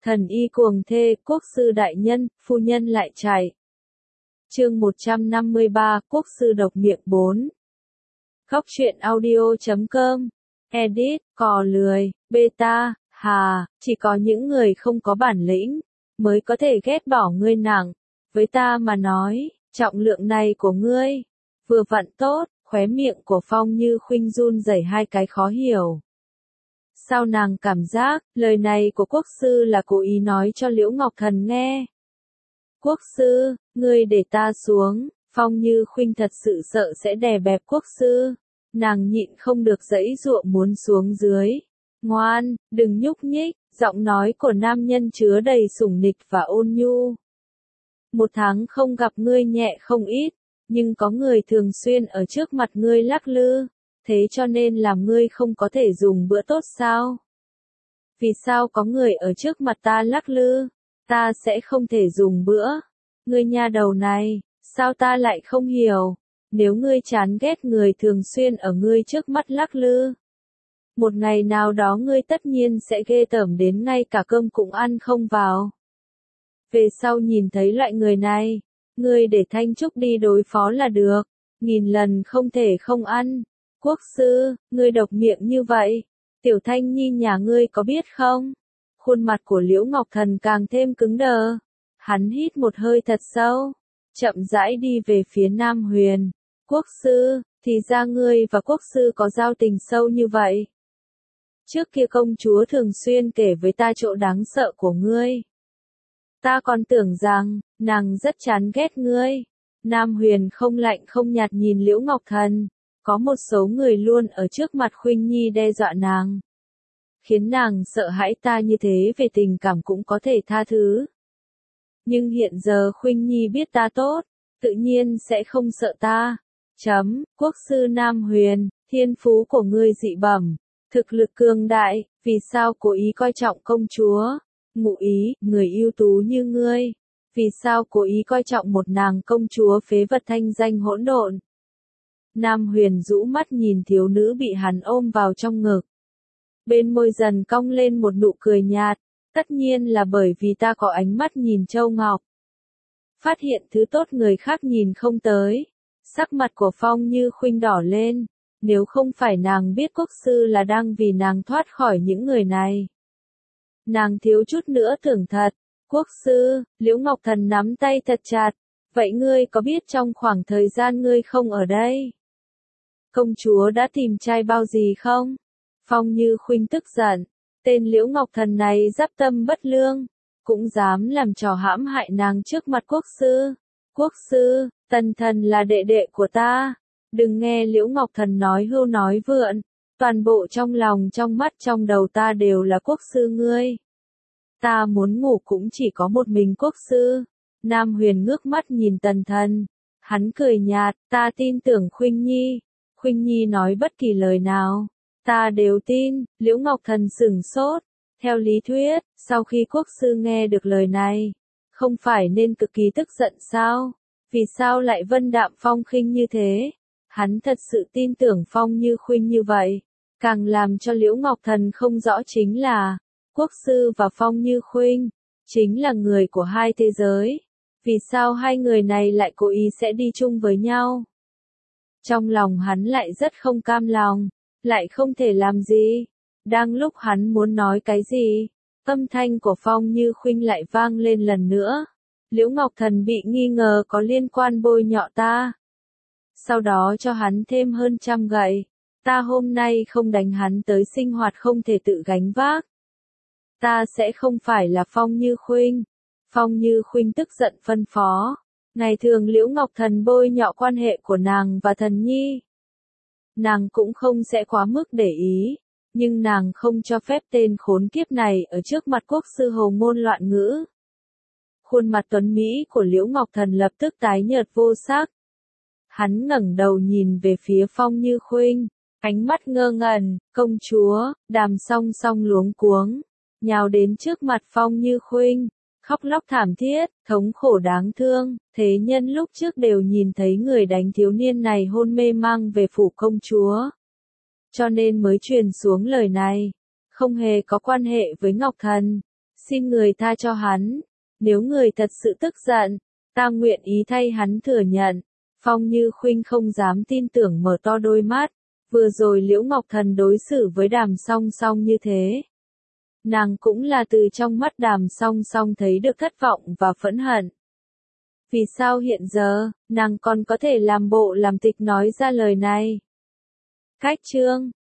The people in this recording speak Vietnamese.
Thần y cuồng thê, quốc sư đại nhân, phu nhân lại chạy. Chương 153, quốc sư độc miệng 4. Góc truyện audio.com. Edit, cò lười, beta, hà, chỉ có những người không có bản lĩnh mới có thể ghét bỏ ngươi nặng. Với ta mà nói, trọng lượng này của ngươi vừa vặn tốt. Khóe miệng của Phong Như Khuynh run rẩy hai cái khó hiểu. Sao nàng cảm giác, lời này của quốc sư là cố ý nói cho Liễu Ngọc Thần nghe. Quốc sư, ngươi để ta xuống. Phong Như Khuynh thật sự sợ sẽ đè bẹp quốc sư. Nàng nhịn không được giãy giụa muốn xuống dưới. Ngoan, đừng nhúc nhích, giọng nói của nam nhân chứa đầy sủng nịch và ôn nhu. 1 tháng không gặp ngươi nhẹ không ít, nhưng có người thường xuyên ở trước mặt ngươi lắc lư, thế cho nên làm ngươi không có thể dùng bữa tốt sao? Vì sao có người ở trước mặt ta lắc lư, ta sẽ không thể dùng bữa? Ngươi nha đầu này, sao ta lại không hiểu? Nếu ngươi chán ghét người thường xuyên ở ngươi trước mắt lắc lư, một ngày nào đó ngươi tất nhiên sẽ ghê tởm đến ngay cả cơm cũng ăn không vào. Về sau nhìn thấy loại người này, ngươi để Thanh Trúc đi đối phó là được, 1000 lần không thể không ăn. Quốc sư, ngươi độc miệng như vậy, Tiểu Thanh Nhi nhà ngươi có biết không? Khuôn mặt của Liễu Ngọc Thần càng thêm cứng đờ. Hắn hít một hơi thật sâu, chậm rãi đi về phía Nam Huyền. Quốc sư, thì ra ngươi và quốc sư có giao tình sâu như vậy. Trước kia công chúa thường xuyên kể với ta chỗ đáng sợ của ngươi. Ta còn tưởng rằng, nàng rất chán ghét ngươi. Nam Huyền không lạnh không nhạt nhìn Liễu Ngọc Thần. Có một số người luôn ở trước mặt Khuynh Nhi đe dọa nàng. Khiến nàng sợ hãi ta như thế về tình cảm cũng có thể tha thứ. Nhưng hiện giờ Khuynh Nhi biết ta tốt, tự nhiên sẽ không sợ ta. Quốc sư Nam Huyền, thiên phú của ngươi dị bẩm, thực lực cường đại, vì sao cố ý coi trọng công chúa? Ngụ ý, người ưu tú như ngươi, vì sao cố ý coi trọng một nàng công chúa phế vật thanh danh hỗn độn? Nam Huyền rũ mắt nhìn thiếu nữ bị hắn ôm vào trong ngực. Bên môi dần cong lên một nụ cười nhạt, tất nhiên là bởi vì ta có ánh mắt nhìn châu ngọc. Phát hiện thứ tốt người khác nhìn không tới. Sắc mặt của Phong Như Khuynh đỏ lên, nếu không phải nàng biết quốc sư là đang vì nàng thoát khỏi những người này. Nàng thiếu chút nữa tưởng thật, quốc sư, Liễu Ngọc Thần nắm tay thật chặt, vậy ngươi có biết trong khoảng thời gian ngươi không ở đây, công chúa đã tìm trai bao gì không? Phong Như Khuynh tức giận, tên Liễu Ngọc Thần này giáp tâm bất lương, cũng dám làm trò hãm hại nàng trước mặt quốc sư. Quốc sư, Tần Thần là đệ đệ của ta, đừng nghe Liễu Ngọc Thần nói hưu nói vượn, toàn bộ trong lòng trong mắt trong đầu ta đều là quốc sư ngươi. Ta muốn ngủ cũng chỉ có một mình quốc sư. Nam Huyền ngước mắt nhìn Tần Thần, hắn cười nhạt, ta tin tưởng Khuynh Nhi. Khuynh Nhi nói bất kỳ lời nào, ta đều tin. Liễu Ngọc Thần sửng sốt, theo lý thuyết, sau khi quốc sư nghe được lời này, không phải nên cực kỳ tức giận sao? Vì sao lại vân đạm phong khinh như thế? Hắn thật sự tin tưởng Phong Như Khuynh như vậy. Càng làm cho Liễu Ngọc Thần không rõ chính là, quốc sư và Phong Như Khuynh chính là người của hai thế giới. Vì sao hai người này lại cố ý sẽ đi chung với nhau? Trong lòng hắn lại rất không cam lòng, lại không thể làm gì. Đang lúc hắn muốn nói cái gì, âm thanh của Phong Như Khuynh lại vang lên lần nữa. Liễu Ngọc Thần bị nghi ngờ có liên quan bôi nhọ ta. Sau đó cho hắn thêm hơn 100 gậy. Ta hôm nay không đánh hắn tới sinh hoạt không thể tự gánh vác. Ta sẽ không phải là Phong Như Khuynh. Phong Như Khuynh tức giận phân phó. Ngày thường Liễu Ngọc Thần bôi nhọ quan hệ của nàng và Thần Nhi, nàng cũng không sẽ quá mức để ý. Nhưng nàng không cho phép tên khốn kiếp này ở trước mặt quốc sư hồ ngôn loạn ngữ. Khuôn mặt tuấn mỹ của Liễu Ngọc Thần lập tức tái nhợt vô sắc. Hắn ngẩng đầu nhìn về phía Phong Như Khuynh, ánh mắt ngơ ngẩn. Công chúa, Đàm Song Song luống cuống, nhào đến trước mặt Phong Như Khuynh, khóc lóc thảm thiết, thống khổ đáng thương. Thế nhân lúc trước đều nhìn thấy người đánh thiếu niên này hôn mê mang về phủ công chúa, cho nên mới truyền xuống lời này, không hề có quan hệ với Ngọc Thần. Xin người tha cho hắn. Nếu người thật sự tức giận, ta nguyện ý thay hắn thừa nhận. Phong Như Khuynh không dám tin tưởng mở to đôi mắt. Vừa rồi Liễu Ngọc Thần đối xử với Đàm Song Song như thế. Nàng cũng là từ trong mắt Đàm Song Song thấy được thất vọng và phẫn hận. Vì sao hiện giờ, nàng còn có thể làm bộ làm tịch nói ra lời này? Cách chương